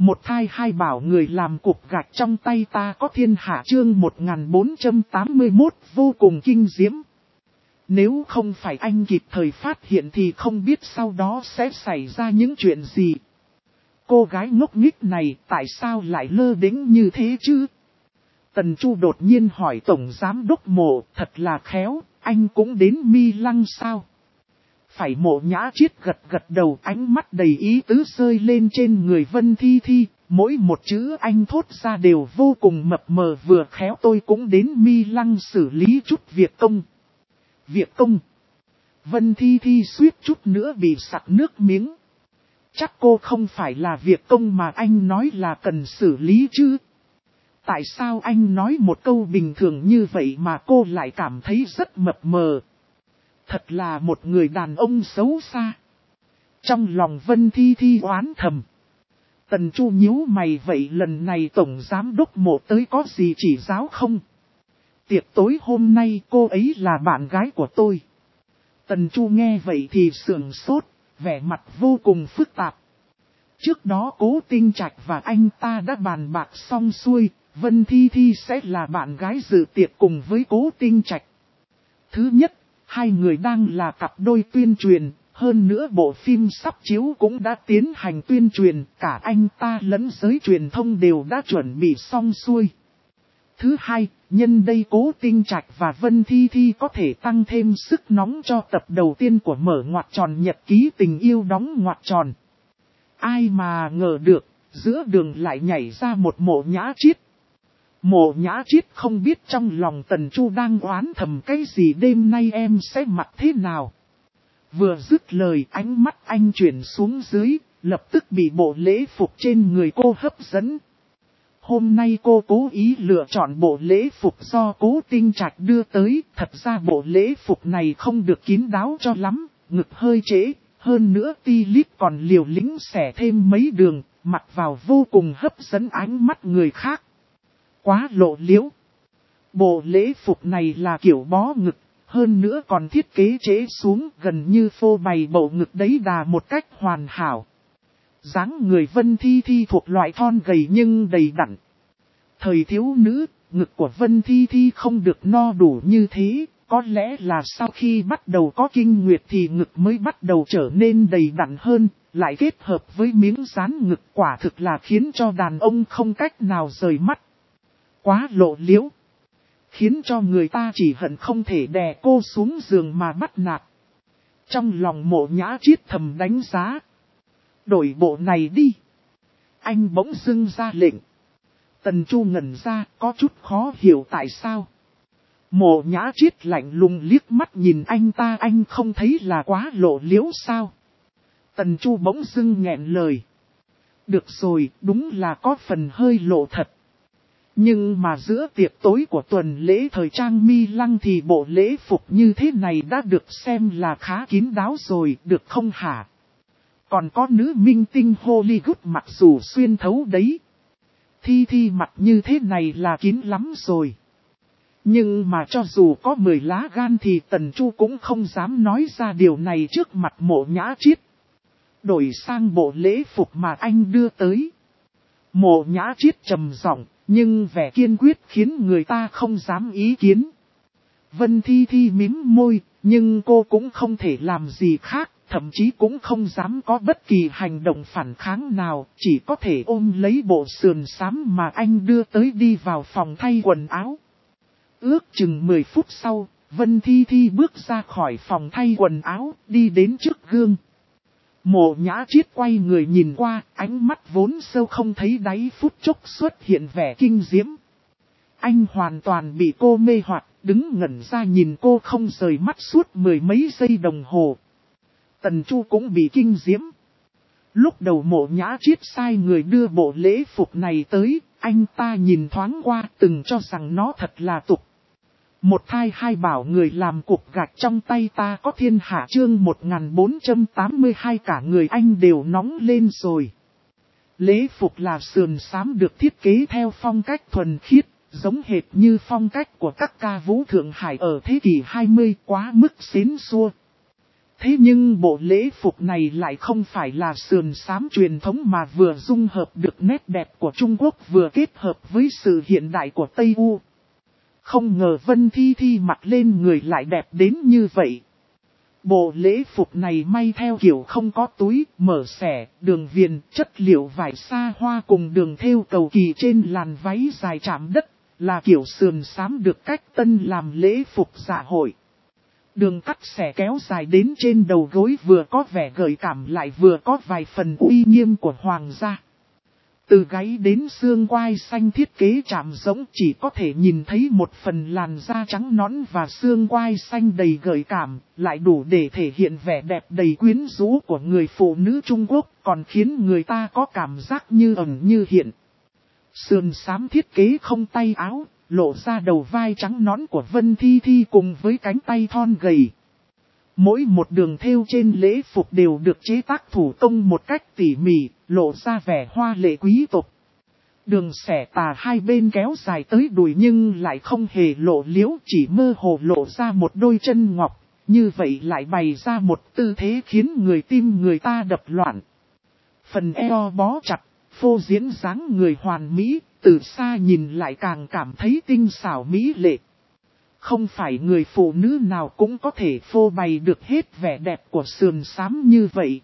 Một thai hai bảo người làm cục gạch trong tay ta có thiên hạ chương 1481 vô cùng kinh diễm. Nếu không phải anh kịp thời phát hiện thì không biết sau đó sẽ xảy ra những chuyện gì. Cô gái ngốc nghếch này tại sao lại lơ đễnh như thế chứ? Tần Chu đột nhiên hỏi Tổng Giám Đốc Mộ, thật là khéo, anh cũng đến Mi Lăng sao? Phải Mộ Nhã Chiết gật gật đầu, ánh mắt đầy ý tứ rơi lên trên người Vân Thi Thi, mỗi một chữ anh thốt ra đều vô cùng mập mờ vừa khéo tôi cũng đến Mi Lăng xử lý chút việc công. Việc công? Vân Thi Thi suýt chút nữa bị sặc nước miếng. Chắc cô không phải là việc công mà anh nói là cần xử lý chứ? Tại sao anh nói một câu bình thường như vậy mà cô lại cảm thấy rất mập mờ? Thật là một người đàn ông xấu xa. Trong lòng Vân Thi Thi oán thầm. Tần Chu nhíu mày, vậy lần này Tổng Giám Đốc Mộ tới có gì chỉ giáo không? Tiệc tối hôm nay cô ấy là bạn gái của tôi. Tần Chu nghe vậy thì sườn sốt, vẻ mặt vô cùng phức tạp. Trước đó Cố Tinh Trạch và anh ta đã bàn bạc xong xuôi, Vân Thi Thi sẽ là bạn gái dự tiệc cùng với Cố Tinh Trạch. Thứ nhất, hai người đang là cặp đôi tuyên truyền, hơn nữa bộ phim sắp chiếu cũng đã tiến hành tuyên truyền, cả anh ta lẫn giới truyền thông đều đã chuẩn bị xong xuôi. Thứ hai, nhân đây Cố Tinh Trạch và Vân Thi Thi có thể tăng thêm sức nóng cho tập đầu tiên của mở ngoặc tròn nhật ký tình yêu đóng ngoặc tròn. Ai mà ngờ được, giữa đường lại nhảy ra một Mộ Nhã Chiết. Mộ Nhã Chiết không biết trong lòng Tần Chu đang oán thầm cái gì, đêm nay em sẽ mặc thế nào. Vừa dứt lời, ánh mắt anh chuyển xuống dưới, lập tức bị bộ lễ phục trên người cô hấp dẫn. Hôm nay cô cố ý lựa chọn bộ lễ phục do Cố Tinh Trạch đưa tới, thật ra bộ lễ phục này không được kín đáo cho lắm, ngực hơi trễ, hơn nữa ti lít còn liều lĩnh xẻ thêm mấy đường, mặc vào vô cùng hấp dẫn ánh mắt người khác. Quá lộ liễu. Bộ lễ phục này là kiểu bó ngực, hơn nữa còn thiết kế trễ xuống gần như phô bày bộ ngực đấy đà một cách hoàn hảo. Dáng người Vân Thi Thi thuộc loại thon gầy nhưng đầy đặn. Thời thiếu nữ, ngực của Vân Thi Thi không được no đủ như thế, có lẽ là sau khi bắt đầu có kinh nguyệt thì ngực mới bắt đầu trở nên đầy đặn hơn, lại kết hợp với miếng dán ngực quả thực là khiến cho đàn ông không cách nào rời mắt. Quá lộ liễu. Khiến cho người ta chỉ hận không thể đè cô xuống giường mà bắt nạt. Trong lòng Mộ Nhã Chiết thầm đánh giá. Đổi bộ này đi. Anh bỗng dưng ra lệnh. Tần Chu ngẩn ra, có chút khó hiểu tại sao. Mộ Nhã Chiết lạnh lùng liếc mắt nhìn anh ta, anh không thấy là quá lộ liễu sao? Tần Chu bỗng dưng nghẹn lời. Được rồi, đúng là có phần hơi lộ thật. Nhưng mà giữa tiệc tối của tuần lễ thời trang Mi Lăng thì bộ lễ phục như thế này đã được xem là khá kín đáo rồi, được không hả? Còn có nữ minh tinh Hollywood mặc dù xuyên thấu đấy. Thi Thi mặc như thế này là kín lắm rồi. Nhưng mà cho dù có 10 lá gan thì Tần Chu cũng không dám nói ra điều này trước mặt Mộ Nhã Chiết. Đổi sang bộ lễ phục mà anh đưa tới. Mộ Nhã Chiết trầm giọng, nhưng vẻ kiên quyết khiến người ta không dám ý kiến. Vân Thi Thi mím môi, nhưng cô cũng không thể làm gì khác, thậm chí cũng không dám có bất kỳ hành động phản kháng nào, chỉ có thể ôm lấy bộ sườn xám mà anh đưa tới đi vào phòng thay quần áo. Ước chừng 10 phút sau, Vân Thi Thi bước ra khỏi phòng thay quần áo, đi đến trước gương. Mộ Nhã Chiết quay người nhìn qua, ánh mắt vốn sâu không thấy đáy phút chốc xuất hiện vẻ kinh diễm. Anh hoàn toàn bị cô mê hoặc, đứng ngẩn ra nhìn cô không rời mắt suốt 10 mấy giây đồng hồ. Tần Chu cũng bị kinh diễm. Lúc đầu Mộ Nhã Chiết sai người đưa bộ lễ phục này tới, anh ta nhìn thoáng qua từng cho rằng nó thật là tục. Một thai hai bảo người làm cục gạch trong tay ta có thiên hạ chương 1482 cả người anh đều nóng lên rồi. Lễ phục là sườn xám được thiết kế theo phong cách thuần khiết, giống hệt như phong cách của các ca vũ Thượng Hải ở thế kỷ 20 quá mức xến xua. Thế nhưng bộ lễ phục này lại không phải là sườn xám truyền thống mà vừa dung hợp được nét đẹp của Trung Quốc vừa kết hợp với sự hiện đại của Tây U. Không ngờ Vân Thi Thi mặc lên người lại đẹp đến như vậy. Bộ lễ phục này may theo kiểu không có túi, mở xẻ, đường viền, chất liệu vải sa hoa cùng đường thêu cầu kỳ trên làn váy dài chạm đất, là kiểu sườn xám được cách tân làm lễ phục dạ hội. Đường cắt xẻ kéo dài đến trên đầu gối vừa có vẻ gợi cảm lại vừa có vài phần uy nghiêm của hoàng gia. Từ gáy đến xương quai xanh thiết kế chạm rỗng chỉ có thể nhìn thấy một phần làn da trắng nõn và xương quai xanh đầy gợi cảm, lại đủ để thể hiện vẻ đẹp đầy quyến rũ của người phụ nữ Trung Quốc, còn khiến người ta có cảm giác như ẩn như hiện. Sườn xám thiết kế không tay áo, lộ ra đầu vai trắng nõn của Vân Thi Thi cùng với cánh tay thon gầy. Mỗi một đường thêu trên lễ phục đều được chế tác thủ công một cách tỉ mỉ, lộ ra vẻ hoa lệ quý tộc. Đường xẻ tà hai bên kéo dài tới đùi nhưng lại không hề lộ liễu, chỉ mơ hồ lộ ra một đôi chân ngọc, như vậy lại bày ra một tư thế khiến tim người ta đập loạn. Phần eo bó chặt, phô diễn dáng người hoàn mỹ, từ xa nhìn lại càng cảm thấy tinh xảo mỹ lệ. Không phải người phụ nữ nào cũng có thể phô bày được hết vẻ đẹp của sườn xám như vậy.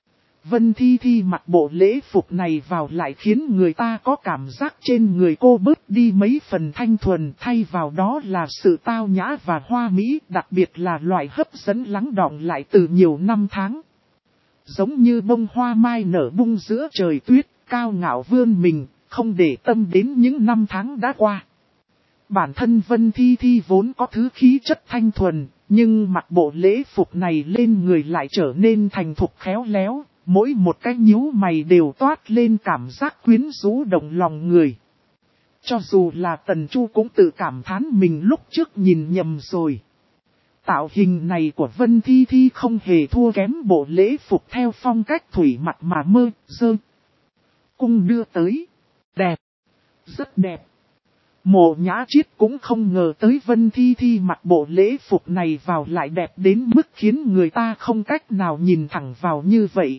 Vân Thi Thi mặc bộ lễ phục này vào lại khiến người ta có cảm giác trên người cô bớt đi mấy phần thanh thuần, thay vào đó là sự tao nhã và hoa mỹ, đặc biệt là loại hấp dẫn lắng đọng lại từ nhiều năm tháng. Giống như bông hoa mai nở bung giữa trời tuyết, cao ngạo vươn mình, không để tâm đến những năm tháng đã qua. Bản thân Vân Thi Thi vốn có thứ khí chất thanh thuần, nhưng mặc bộ lễ phục này lên người lại trở nên thành thục khéo léo, mỗi một cái nhíu mày đều toát lên cảm giác quyến rũ động lòng người. Cho dù là Tần Chu cũng tự cảm thán mình lúc trước nhìn nhầm rồi. Tạo hình này của Vân Thi Thi không hề thua kém bộ lễ phục theo phong cách thủy mặc mà mơ, dơ. Cung đưa tới. Đẹp. Rất đẹp. Mộ Nhã Chiết cũng không ngờ tới Vân Thi Thi mặc bộ lễ phục này vào lại đẹp đến mức khiến người ta không cách nào nhìn thẳng vào như vậy.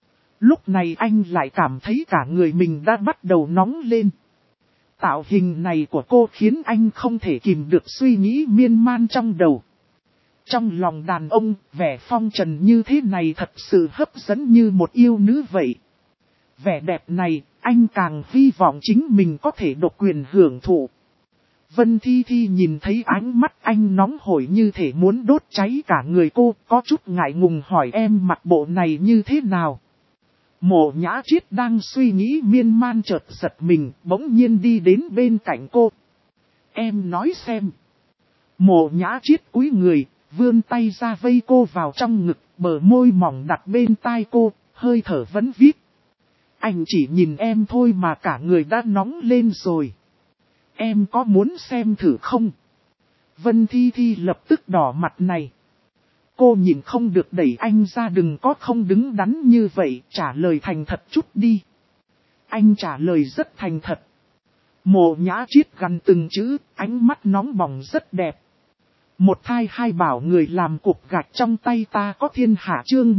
Lúc này anh lại cảm thấy cả người mình đã bắt đầu nóng lên. Tạo hình này của cô khiến anh không thể kìm được suy nghĩ miên man trong đầu. Trong lòng đàn ông, vẻ phong trần như thế này thật sự hấp dẫn như một yêu nữ vậy. Vẻ đẹp này, anh càng hy vọng chính mình có thể độc quyền hưởng thụ. Vân Thi Thi nhìn thấy ánh mắt anh nóng hổi như thể muốn đốt cháy cả người cô, có chút ngại ngùng hỏi em mặc bộ này như thế nào. Mộ Nhã Chiết đang suy nghĩ miên man chợt giật mình, bỗng nhiên đi đến bên cạnh cô. Em nói xem. Mộ Nhã Chiết cúi người, vươn tay ra vây cô vào trong ngực, bờ môi mỏng đặt bên tai cô, hơi thở vẫn viết. Anh chỉ nhìn em thôi mà cả người đã nóng lên rồi. Em có muốn xem thử không? Vân Thi Thi lập tức đỏ mặt này. Cô nhìn không được đẩy anh ra, đừng có không đứng đắn như vậy, trả lời thành thật chút đi. Anh trả lời rất thành thật. Mộ Nhã Chiết gằn từng chữ, ánh mắt nóng bỏng rất đẹp. Một thai hai bảo người làm cục gạch trong tay ta có thiên hạ chương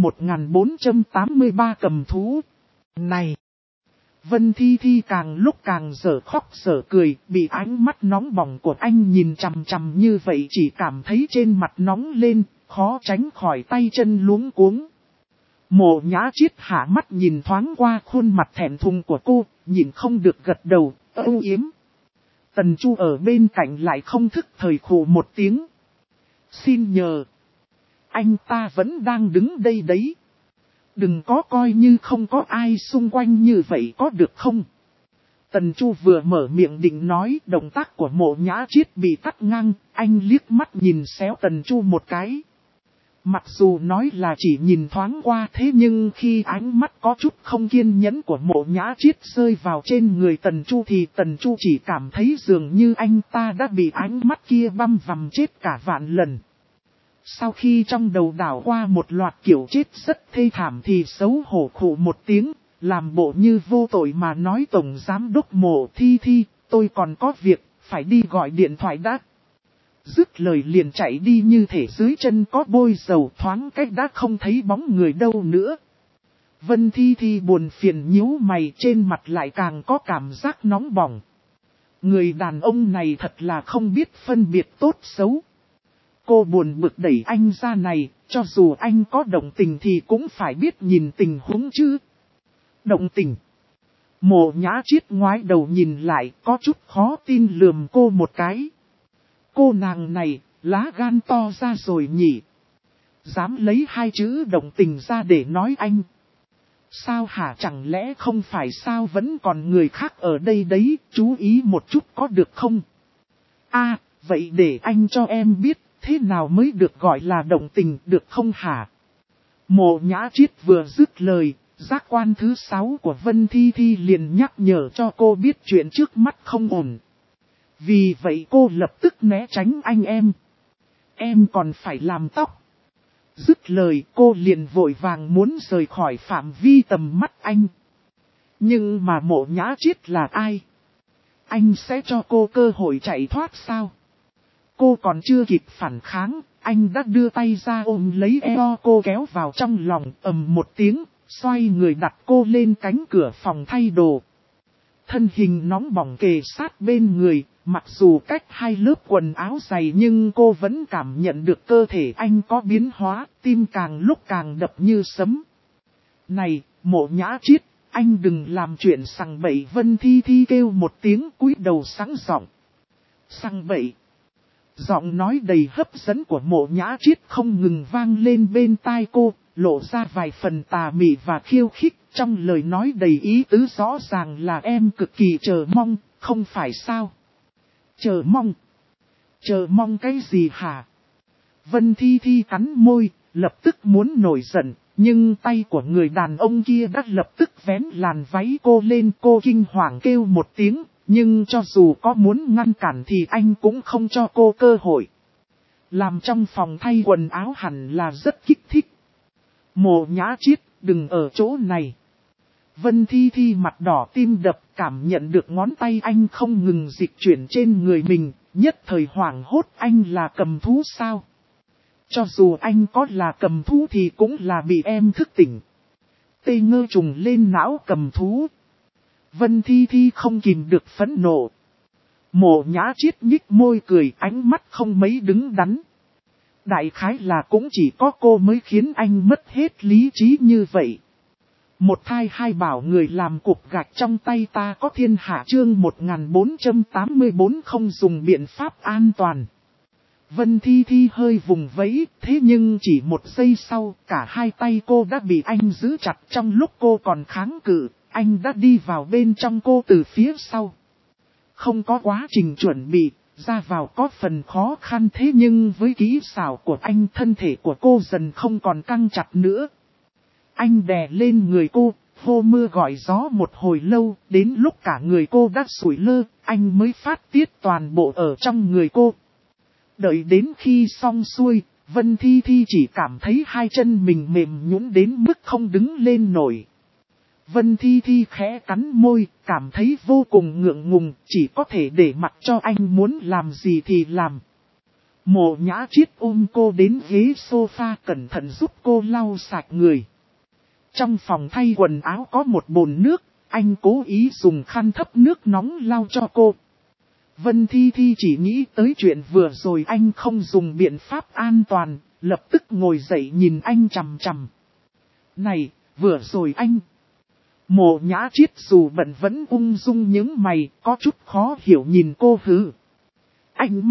1483 cầm thú. Này! Vân Thi Thi càng lúc càng dở khóc dở cười, bị ánh mắt nóng bỏng của anh nhìn chằm chằm như vậy chỉ cảm thấy trên mặt nóng lên, khó tránh khỏi tay chân luống cuống. Mộ Nhã Chiết hạ mắt nhìn thoáng qua khuôn mặt thẹn thùng của cô, nhìn không được gật đầu, âu yếm. Tần Chu ở bên cạnh lại không thức thời khổ một tiếng. Xin nhờ. Anh ta vẫn đang đứng đây đấy. Đừng có coi như không có ai xung quanh như vậy có được không? Tần Chu vừa mở miệng định nói, động tác của Mộ Nhã Chiết bị cắt ngang, anh liếc mắt nhìn xéo Tần Chu một cái. Mặc dù nói là chỉ nhìn thoáng qua thế nhưng khi ánh mắt có chút không kiên nhẫn của Mộ Nhã Chiết rơi vào trên người Tần Chu thì Tần Chu chỉ cảm thấy dường như anh ta đã bị ánh mắt kia băm vằm chết cả vạn lần. Sau khi trong đầu đảo qua một loạt kiểu chết rất thê thảm thì xấu hổ khổ một tiếng, làm bộ như vô tội mà nói Tổng Giám đốc Mộ Thi Thi, tôi còn có việc, phải đi gọi điện thoại đã. Dứt lời liền chạy đi như thể dưới chân có bôi dầu, thoáng cách đã không thấy bóng người đâu nữa. Vân Thi Thi buồn phiền nhíu mày, trên mặt lại càng có cảm giác nóng bỏng. Người đàn ông này thật là không biết phân biệt tốt xấu. Cô buồn bực đẩy anh ra này, cho dù anh có động tình thì cũng phải biết nhìn tình huống chứ. Động tình. Mộ Nhã Chiết ngoái đầu nhìn lại, có chút khó tin lườm cô một cái. Cô nàng này, lá gan to ra rồi nhỉ. Dám lấy hai chữ động tình ra để nói anh. Sao hả, chẳng lẽ không phải sao, vẫn còn người khác ở đây đấy, chú ý một chút có được không? Vậy để anh cho em biết, thế nào mới được gọi là động tình được không hả? Mộ Nhã Chiết vừa dứt lời, giác quan thứ 6 của Vân Thi Thi liền nhắc nhở cho cô biết chuyện trước mắt không ổn. Vì vậy cô lập tức né tránh anh em. Em còn phải làm tóc. Dứt lời cô liền vội vàng muốn rời khỏi phạm vi tầm mắt anh. Nhưng mà Mộ Nhã Chiết là ai? Anh sẽ cho cô cơ hội chạy thoát sao? Cô còn chưa kịp phản kháng, anh đã đưa tay ra ôm lấy eo cô kéo vào trong lòng, ầm một tiếng, xoay người đặt cô lên cánh cửa phòng thay đồ. Thân hình nóng bỏng kề sát bên người, mặc dù cách hai lớp quần áo dày nhưng cô vẫn cảm nhận được cơ thể anh có biến hóa, tim càng lúc càng đập như sấm. Này, Mộ Nhã Chiết, anh đừng làm chuyện sằng bậy. Vân Thi Thi kêu một tiếng cúi đầu sáng giọng. Sằng bậy. Giọng nói đầy hấp dẫn của Mộ Nhã Chiết không ngừng vang lên bên tai cô, lộ ra vài phần tà mị và khiêu khích, trong lời nói đầy ý tứ rõ ràng là em cực kỳ chờ mong, không phải sao? Chờ mong? Chờ mong cái gì hả? Vân Thi Thi cắn môi, lập tức muốn nổi giận, nhưng tay của người đàn ông kia đã lập tức vén làn váy cô lên. Cô kinh hoàng kêu một tiếng, nhưng cho dù có muốn ngăn cản thì anh cũng không cho cô cơ hội. Làm trong phòng thay quần áo hẳn là rất kích thích. Mộ Nhã Chiết, đừng ở chỗ này. Vân Thi Thi mặt đỏ tim đập, cảm nhận được ngón tay anh không ngừng dịch chuyển trên người mình, nhất thời hoảng hốt. Anh là cầm thú sao? Cho dù anh có là cầm thú thì cũng là bị em thức tỉnh. Tê ngơ trùng lên não cầm thú. Vân Thi Thi không kìm được phẫn nộ. Mộ Nhã Chiết nhích môi cười, ánh mắt không mấy đứng đắn. Đại khái là cũng chỉ có cô mới khiến anh mất hết lý trí như vậy. Một thai hai bảo người làm cục gạch trong tay ta có thiên hạ. Chương 1484 không dùng biện pháp an toàn. Vân Thi Thi hơi vùng vẫy, thế nhưng chỉ một giây sau, cả hai tay cô đã bị anh giữ chặt. Trong lúc cô còn kháng cự, anh đã đi vào bên trong cô từ phía sau. Không có quá trình chuẩn bị, ra vào có phần khó khăn, thế nhưng với kỹ xảo của anh, thân thể của cô dần không còn căng chặt nữa. Anh đè lên người cô, hô mưa gọi gió một hồi lâu, đến lúc cả người cô đã sủi lơ, anh mới phát tiết toàn bộ ở trong người cô. Đợi đến khi xong xuôi, Vân Thi Thi chỉ cảm thấy hai chân mình mềm nhũn đến mức không đứng lên nổi. Vân Thi Thi khẽ cắn môi, cảm thấy vô cùng ngượng ngùng, chỉ có thể để mặc cho anh muốn làm gì thì làm. Mộ Nhã Chiết ôm cô đến ghế sofa, cẩn thận giúp cô lau sạch người. Trong phòng thay quần áo có một bồn nước, anh cố ý dùng khăn thấp nước nóng lau cho cô. Vân Thi Thi chỉ nghĩ tới chuyện vừa rồi anh không dùng biện pháp an toàn, lập tức ngồi dậy nhìn anh chằm chằm. Này, vừa rồi anh... Mộ Nhã Chiết dù bận vẫn ung dung những mày, có chút khó hiểu nhìn cô hứ. Anh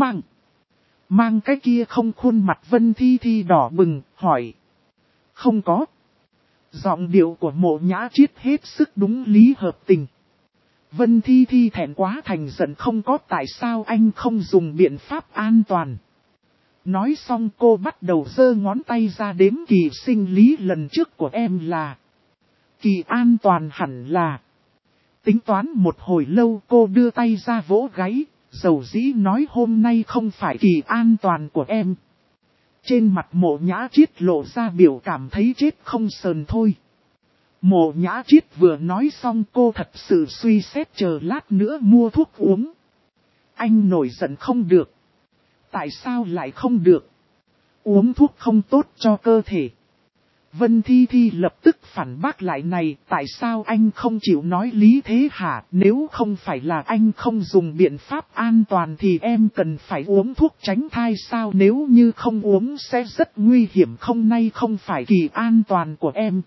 mang cái kia không? Khuôn mặt Vân Thi Thi đỏ bừng, hỏi. Không có. Giọng điệu của Mộ Nhã Chiết hết sức đúng lý hợp tình. Vân Thi Thi thẹn quá thành giận, không có tại sao anh không dùng biện pháp an toàn. Nói xong cô bắt đầu giơ ngón tay ra đếm kỳ sinh lý lần trước của em là. Kỳ an toàn hẳn là. Tính toán một hồi lâu cô đưa tay ra vỗ gáy, dầu dĩ nói hôm nay không phải kỳ an toàn của em. Trên mặt Mộ Nhã Chiết lộ ra biểu cảm thấy chết không sờn thôi. Mộ Nhã Chiết vừa nói xong cô thật sự suy xét chờ lát nữa mua thuốc uống. Anh nổi giận không được. Tại sao lại không được? Uống thuốc không tốt cho cơ thể. Vân Thi Thi lập tức phản bác lại này, tại sao anh không chịu nói lý thế hả? Nếu không phải là anh không dùng biện pháp an toàn thì em cần phải uống thuốc tránh thai sao? Nếu như không uống sẽ rất nguy hiểm, không nay không phải kỳ an toàn của em.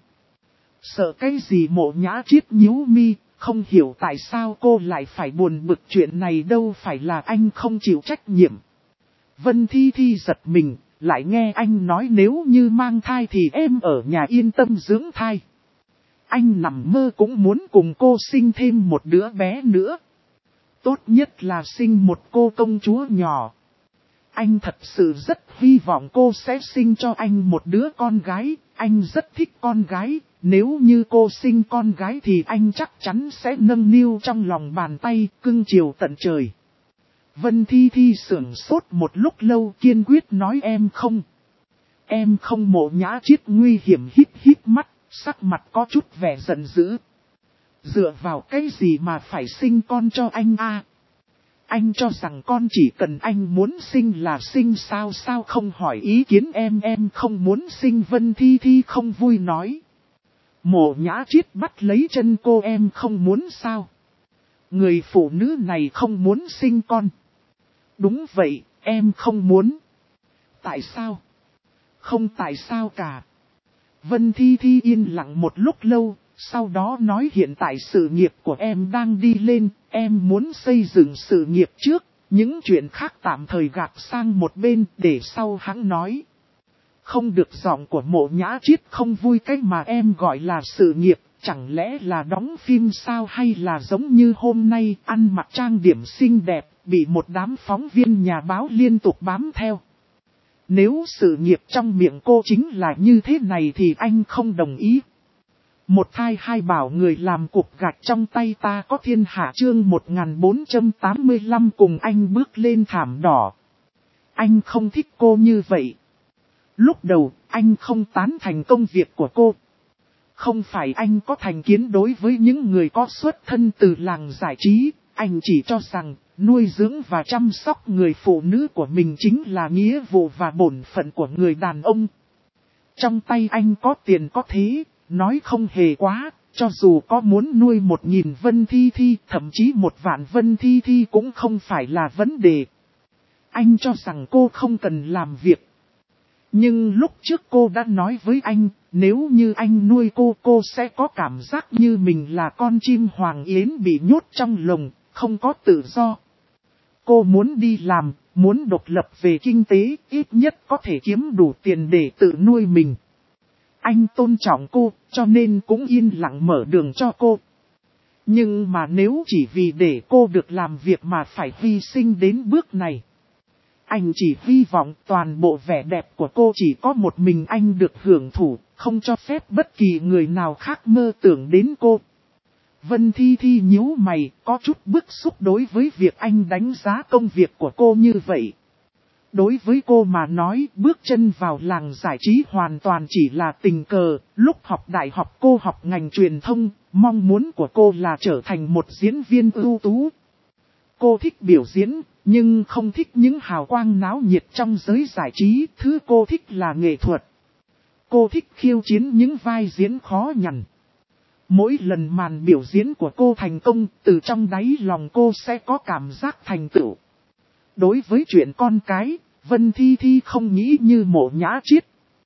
Sợ cái gì? Mộ Nhã Triết nhíu mi, không hiểu tại sao cô lại phải buồn bực, chuyện này đâu phải là anh không chịu trách nhiệm. Vân Thi Thi giật mình. Lại nghe anh nói nếu như mang thai thì em ở nhà yên tâm dưỡng thai. Anh nằm mơ cũng muốn cùng cô sinh thêm một đứa bé nữa. Tốt nhất là sinh một cô công chúa nhỏ. Anh thật sự rất hy vọng cô sẽ sinh cho anh một đứa con gái. Anh rất thích con gái. Nếu như cô sinh con gái thì anh chắc chắn sẽ nâng niu trong lòng bàn tay, cưng chiều tận trời. Vân Thi Thi sửng sốt một lúc lâu, kiên quyết nói em không. Em không. Mộ Nhã Triết nguy hiểm hít hít mắt, sắc mặt có chút vẻ giận dữ. Dựa vào cái gì mà phải sinh con cho anh a? Anh cho rằng con chỉ cần anh muốn sinh là sinh sao? Sao không hỏi ý kiến em không muốn sinh. Vân Thi Thi không vui nói. Mộ Nhã Triết bắt lấy chân cô, em không muốn sao? Người phụ nữ này không muốn sinh con. Đúng vậy, em không muốn. Tại sao? Không tại sao cả. Vân Thi Thi yên lặng một lúc lâu, sau đó nói hiện tại sự nghiệp của em đang đi lên, em muốn xây dựng sự nghiệp trước, những chuyện khác tạm thời gạt sang một bên để sau hắn nói. Không được. Giọng của Mộ Nhã Triết không vui. Cái mà em gọi là sự nghiệp, chẳng lẽ là đóng phim sao, hay là giống như hôm nay ăn mặc trang điểm xinh đẹp, bị một đám phóng viên nhà báo liên tục bám theo. Nếu sự nghiệp trong miệng cô chính là như thế này thì anh không đồng ý. Một thai hai bảo người làm cục gạch trong tay ta có thiên hạ chương 1485 cùng anh bước lên thảm đỏ. Anh không thích cô như vậy. Lúc đầu, anh không tán thành công việc của cô. Không phải anh có thành kiến đối với những người có xuất thân từ làng giải trí, anh chỉ cho rằng nuôi dưỡng và chăm sóc người phụ nữ của mình chính là nghĩa vụ và bổn phận của người đàn ông. Trong tay anh có tiền có thế, nói không hề quá, cho dù có muốn nuôi 1000 Vân Thi Thi, thậm chí 1.000 Vân Thi Thi cũng không phải là vấn đề. Anh cho rằng cô không cần làm việc. Nhưng lúc trước cô đã nói với anh, nếu như anh nuôi cô sẽ có cảm giác như mình là con chim hoàng yến bị nhốt trong lồng, không có tự do. Cô muốn đi làm, muốn độc lập về kinh tế, ít nhất có thể kiếm đủ tiền để tự nuôi mình. Anh tôn trọng cô, cho nên cũng yên lặng mở đường cho cô. Nhưng mà nếu chỉ vì để cô được làm việc mà phải hy sinh đến bước này. Anh chỉ hy vọng toàn bộ vẻ đẹp của cô chỉ có một mình anh được hưởng thụ, không cho phép bất kỳ người nào khác mơ tưởng đến cô. Vân Thi Thi nhíu mày, có chút bức xúc đối với việc anh đánh giá công việc của cô như vậy. Đối với cô mà nói, bước chân vào làng giải trí hoàn toàn chỉ là tình cờ. Lúc học đại học cô học ngành truyền thông, mong muốn của cô là trở thành một diễn viên ưu tú. Cô thích biểu diễn, nhưng không thích những hào quang náo nhiệt trong giới giải trí. Thứ cô thích là nghệ thuật. Cô thích khiêu chiến những vai diễn khó nhằn. Mỗi lần màn biểu diễn của cô thành công, từ trong đáy lòng cô sẽ có cảm giác thành tựu. Đối với chuyện con cái, Vân Thi Thi không nghĩ như Mộ Nhã Triết.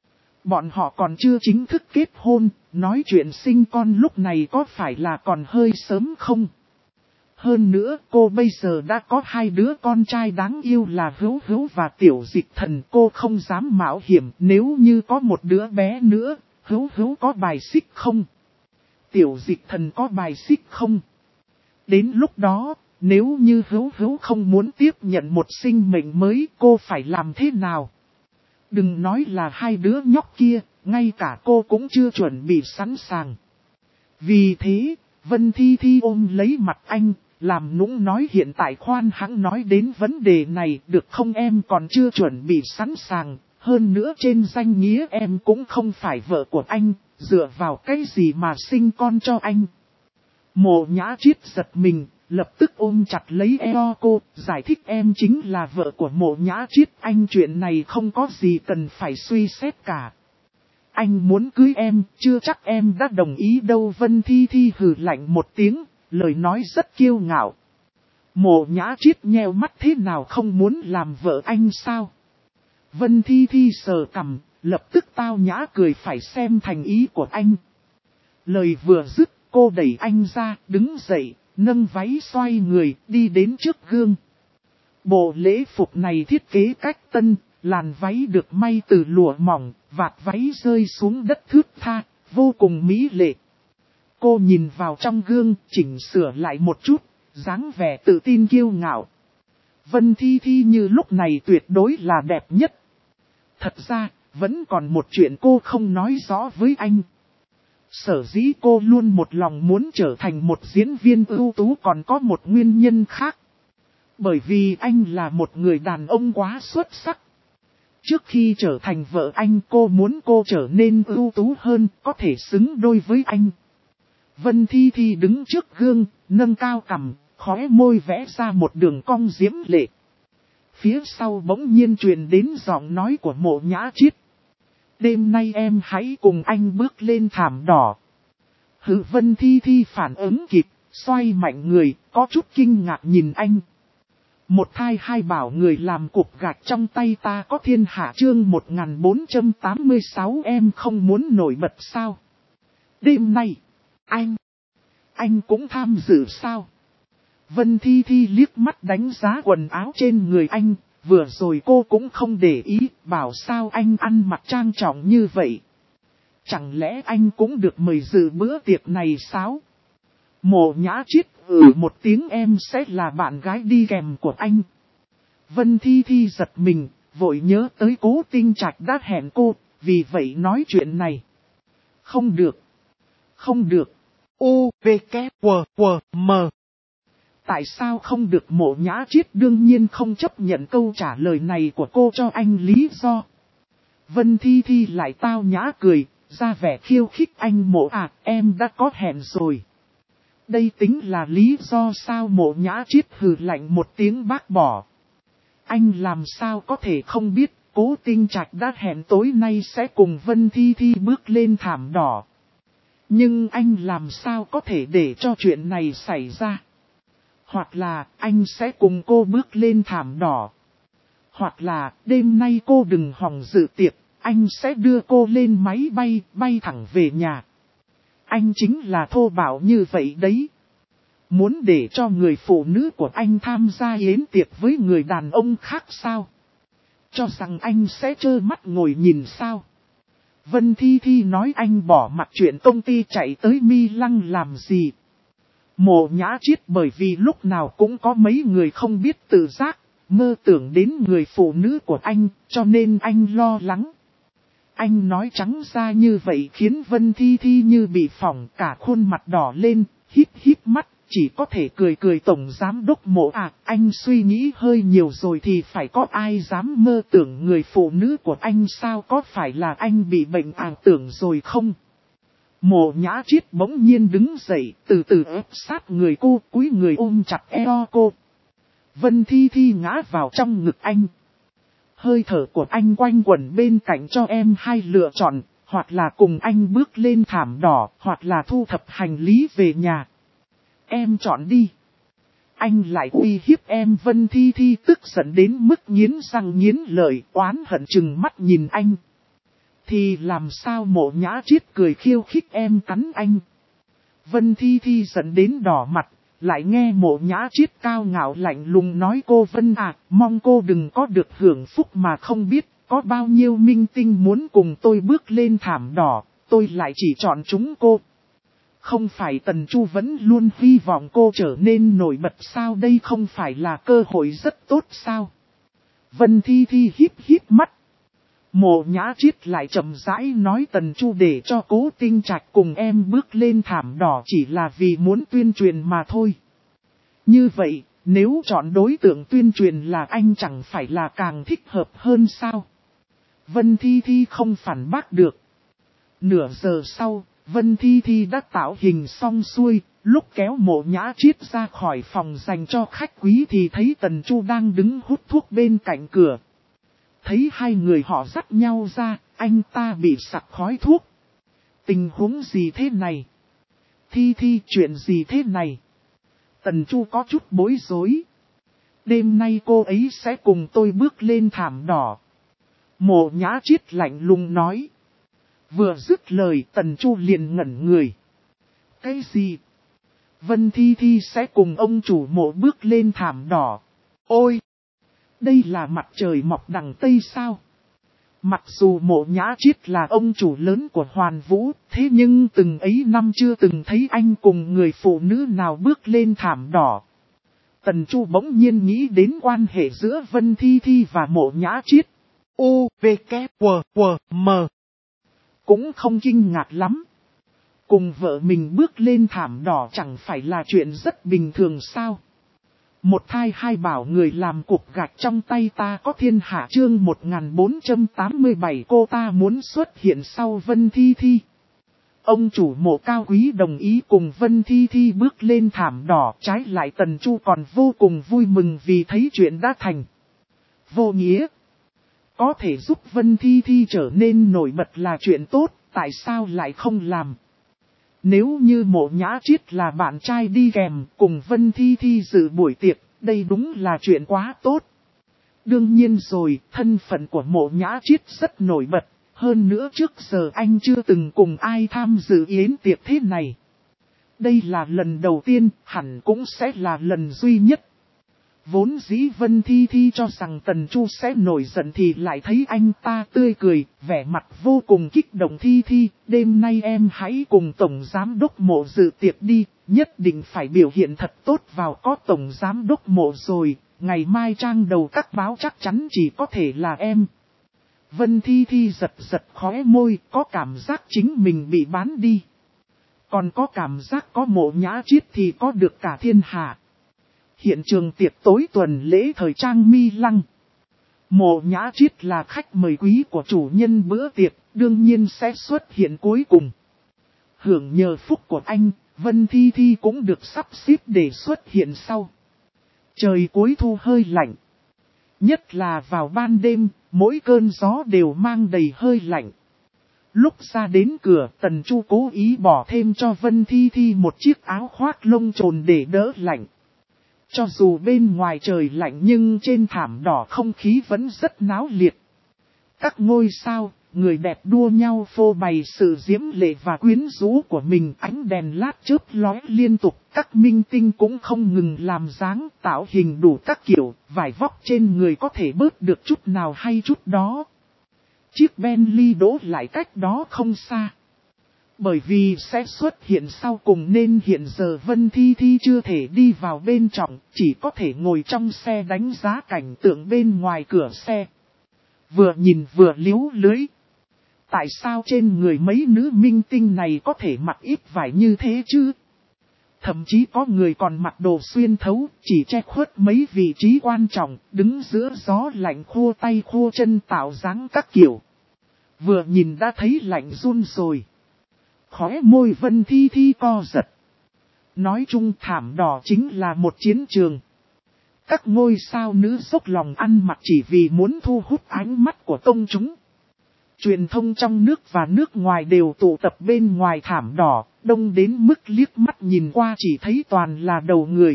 Bọn họ còn chưa chính thức kết hôn, nói chuyện sinh con lúc này có phải là còn hơi sớm không? Hơn nữa, cô bây giờ đã có 2 đứa con trai đáng yêu là Hữu Hữu và Tiểu Dịch Thần. Cô không dám mạo hiểm, nếu như có một đứa bé nữa, Hữu Hữu có bài xích không? Tiểu Dịch Thần có bài xích không? Đến lúc đó, nếu như Hữu Hữu không muốn tiếp nhận một sinh mệnh mới, cô phải làm thế nào? Đừng nói là 2 đứa nhóc kia, ngay cả cô cũng chưa chuẩn bị sẵn sàng. Vì thế, Vân Thi Thi ôm lấy mặt anh, làm nũng nói hiện tại khoan hãng nói đến vấn đề này được không, em còn chưa chuẩn bị sẵn sàng. Hơn nữa trên danh nghĩa em cũng không phải vợ của anh, dựa vào cái gì mà sinh con cho anh. Mộ Nhã Triết giật mình, lập tức ôm chặt lấy eo cô, giải thích em chính là vợ của Mộ Nhã Chiết, anh chuyện này không có gì cần phải suy xét cả. Anh muốn cưới em, chưa chắc em đã đồng ý đâu. Vân Thi Thi hừ lạnh một tiếng, lời nói rất kiêu ngạo. Mộ Nhã Chiết nheo mắt, thế nào không muốn làm vợ anh sao? Vân Thi Thi sờ cằm, lập tức tao nhã cười, phải xem thành ý của anh. Lời vừa dứt, cô đẩy anh ra, đứng dậy, nâng váy xoay người, đi đến trước gương. Bộ lễ phục này thiết kế cách tân, làn váy được may từ lụa mỏng, vạt váy rơi xuống đất thướt tha, vô cùng mỹ lệ. Cô nhìn vào trong gương, chỉnh sửa lại một chút, dáng vẻ tự tin kiêu ngạo. Vân Thi Thi như lúc này tuyệt đối là đẹp nhất. Thật ra, vẫn còn một chuyện cô không nói rõ với anh. Sở dĩ cô luôn một lòng muốn trở thành một diễn viên ưu tú còn có một nguyên nhân khác. Bởi vì anh là một người đàn ông quá xuất sắc. Trước khi trở thành vợ anh, cô muốn cô trở nên ưu tú hơn, có thể xứng đôi với anh. Vân Thi Thi đứng trước gương, nâng cao cằm, khóe môi vẽ ra một đường cong diễm lệ. Phía sau bỗng nhiên truyền đến giọng nói của Mộ Nhã Chiết. Đêm nay em hãy cùng anh bước lên thảm đỏ. Vân Thi Thi phản ứng kịp, xoay mạnh người, có chút kinh ngạc nhìn anh. Một thai hai bảo người làm cục gạch trong tay ta có thiên hạ, chương 1486 em không muốn nổi bật sao? Đêm nay, anh cũng tham dự sao? Vân Thi Thi liếc mắt đánh giá quần áo trên người anh, vừa rồi cô cũng không để ý, bảo sao anh ăn mặc trang trọng như vậy. Chẳng lẽ anh cũng được mời dự bữa tiệc này sao? Mộ Nhã Chiết một tiếng, em sẽ là bạn gái đi kèm của anh. Vân Thi Thi giật mình, vội nhớ tới Cố Tinh Trạch đã hẹn cô, vì vậy nói chuyện này. Không được. Không được. U, V, K, W, W, M. Tại sao không được? Mộ Nhã Chiết đương nhiên không chấp nhận câu trả lời này của cô cho anh lý do. Vân Thi Thi lại tao nhã cười, ra vẻ khiêu khích anh. Mộ à, em đã có hẹn rồi. Đây tính là lý do sao? Mộ Nhã Chiết hừ lạnh một tiếng bác bỏ. Anh làm sao có thể không biết, Cố Tinh Trạch đã hẹn tối nay sẽ cùng Vân Thi Thi bước lên thảm đỏ. Nhưng anh làm sao có thể để cho chuyện này xảy ra? Hoặc là anh sẽ cùng cô bước lên thảm đỏ. Hoặc là đêm nay cô đừng hòng dự tiệc, anh sẽ đưa cô lên máy bay, bay thẳng về nhà. Anh chính là thô bạo như vậy đấy. Muốn để cho người phụ nữ của anh tham gia yến tiệc với người đàn ông khác sao? Cho rằng anh sẽ trơ mắt ngồi nhìn sao? Vân Thi Thi nói anh bỏ mặc chuyện công ty chạy tới Mi Lăng làm gì? Mộ Nhã Chiết bởi vì lúc nào cũng có mấy người không biết tự giác, mơ tưởng đến người phụ nữ của anh, cho nên anh lo lắng. Anh nói trắng ra như vậy khiến Vân Thi Thi như bị phỏng, cả khuôn mặt đỏ lên, híp híp mắt, chỉ có thể cười cười. Tổng giám đốc Mộ à, anh suy nghĩ hơi nhiều rồi, thì phải có ai dám mơ tưởng người phụ nữ của anh sao? Có phải là anh bị bệnh ảo tưởng rồi không? Mộ Nhã Chiết bỗng nhiên đứng dậy, từ từ ép sát người cô, cúi người ôm chặt eo cô. Vân Thi Thi ngã vào trong ngực anh. Hơi thở của anh quanh quẩn bên cạnh, cho em hai lựa chọn, hoặc là cùng anh bước lên thảm đỏ, hoặc là thu thập hành lý về nhà. Em chọn đi. Anh lại uy hiếp em. Vân Thi Thi tức giận đến mức nghiến răng nghiến lợi, oán hận chừng mắt nhìn anh. Thì làm sao? Mộ Nhã Chiết cười khiêu khích, em cắn anh. Vân Thi Thi giận đến đỏ mặt, lại nghe Mộ Nhã Chiết cao ngạo lạnh lùng nói, cô Vân à, mong cô đừng có được hưởng phúc mà không biết, có bao nhiêu minh tinh muốn cùng tôi bước lên thảm đỏ, tôi lại chỉ chọn chúng cô. Không phải Tần Chu vẫn luôn hy vọng cô trở nên nổi bật sao? Đây không phải là cơ hội rất tốt sao? Vân Thi Thi híp híp mắt. Mộ Nhã Chiết lại chậm rãi nói, Tần Chu để cho Cố Tinh Trạch cùng em bước lên thảm đỏ chỉ là vì muốn tuyên truyền mà thôi. Như vậy, nếu chọn đối tượng tuyên truyền là anh, chẳng phải là càng thích hợp hơn sao? Vân Thi Thi không phản bác được. Nửa giờ sau, Vân Thi Thi đã tạo hình xong xuôi, Lúc kéo Mộ Nhã Triết ra khỏi phòng dành cho khách quý thì thấy Tần Chu đang đứng hút thuốc bên cạnh cửa. Thấy hai người họ dắt nhau ra, anh ta bị sặc khói thuốc. Tình huống gì thế này? Thi chuyện gì thế này? Tần Chu có chút bối rối. Đêm nay cô ấy sẽ cùng tôi bước lên thảm đỏ. Mộ Nhã Triết lạnh lùng nói. Vừa dứt lời Tần Chu liền ngẩn người. Cái gì? Vân Thi sẽ cùng ông chủ Mộ bước lên thảm đỏ. Ôi! Đây là mặt trời mọc đằng Tây sao? Mặc dù Mộ Nhã Triết là ông chủ lớn của Hoàn Vũ, thế nhưng từng ấy năm chưa từng thấy anh cùng người phụ nữ nào bước lên thảm đỏ. Tần Chu bỗng nhiên nghĩ đến quan hệ giữa Vân Thi và Mộ Nhã Triết. U, V, K, W, M. Cũng không kinh ngạc lắm. Cùng vợ mình bước lên thảm đỏ chẳng phải là chuyện rất bình thường sao? Một thai hai bảo người làm cục gạch trong tay ta có thiên hạ chương 1487 cô ta muốn xuất hiện sau Vân Thi. Ông chủ Mộ cao quý đồng ý cùng Vân Thi bước lên thảm đỏ, trái lại Tần Chu còn vô cùng vui mừng vì thấy chuyện đã thành. Vô nghĩa. Có thể giúp Vân Thi trở nên nổi bật là chuyện tốt, tại sao lại không làm? Nếu như Mộ Nhã Triết là bạn trai đi kèm cùng Vân Thi dự buổi tiệc, đây đúng là chuyện quá tốt. Đương nhiên rồi, thân phận của Mộ Nhã Triết rất nổi bật, hơn nữa trước giờ anh chưa từng cùng ai tham dự yến tiệc thế này. Đây là lần đầu tiên, hẳn cũng sẽ là lần duy nhất. Vốn dĩ Vân Thi cho rằng Tần Chu sẽ nổi giận thì lại thấy anh ta tươi cười, vẻ mặt vô cùng kích động. Thi, đêm nay em hãy cùng Tổng Giám đốc Mộ dự tiệc đi, nhất định phải biểu hiện thật tốt vào có Tổng Giám đốc Mộ rồi, ngày mai trang đầu các báo chắc chắn chỉ có thể là em. Vân Thi giật khóe môi, có cảm giác chính mình bị bán đi. Còn có cảm giác có Mộ Nhã Triết thì có được cả thiên hạ. Hiện trường tiệc tối tuần lễ thời trang Mi Lăng. Mộ Nhã Triết là khách mời quý của chủ nhân bữa tiệc, đương nhiên sẽ xuất hiện cuối cùng. Hưởng nhờ phúc của anh, Vân Thi cũng được sắp xếp để xuất hiện sau. Trời cuối thu hơi lạnh. Nhất là vào ban đêm, mỗi cơn gió đều mang đầy hơi lạnh. Lúc ra đến cửa, Tần Chu cố ý bỏ thêm cho Vân Thi một chiếc áo khoác lông trồn để đỡ lạnh. Cho dù bên ngoài trời lạnh nhưng trên thảm đỏ không khí vẫn rất náo liệt. Các ngôi sao, người đẹp đua nhau phô bày sự diễm lệ và quyến rũ của mình, ánh đèn lát chớp lóe liên tục. Các minh tinh cũng không ngừng làm dáng, tạo hình đủ các kiểu, vải vóc trên người có thể bớt được chút nào hay chút đó. Chiếc Bentley đỗ lại cách đó không xa. Bởi vì sẽ xuất hiện sau cùng nên hiện giờ Vân Thi chưa thể đi vào bên trong, chỉ có thể ngồi trong xe đánh giá cảnh tượng bên ngoài cửa xe. Vừa nhìn vừa liếu lưới. Tại sao trên người mấy nữ minh tinh này có thể mặc ít vải như thế chứ? Thậm chí có người còn mặc đồ xuyên thấu, chỉ che khuất mấy vị trí quan trọng, đứng giữa gió lạnh khô tay khô chân tạo dáng các kiểu. Vừa nhìn đã thấy lạnh run rồi. Khóe môi Vân Thi co giật. Nói chung thảm đỏ chính là một chiến trường. Các ngôi sao nữ dốc lòng ăn mặc chỉ vì muốn thu hút ánh mắt của công chúng. Truyền thông trong nước và nước ngoài đều tụ tập bên ngoài thảm đỏ, đông đến mức liếc mắt nhìn qua chỉ thấy toàn là đầu người.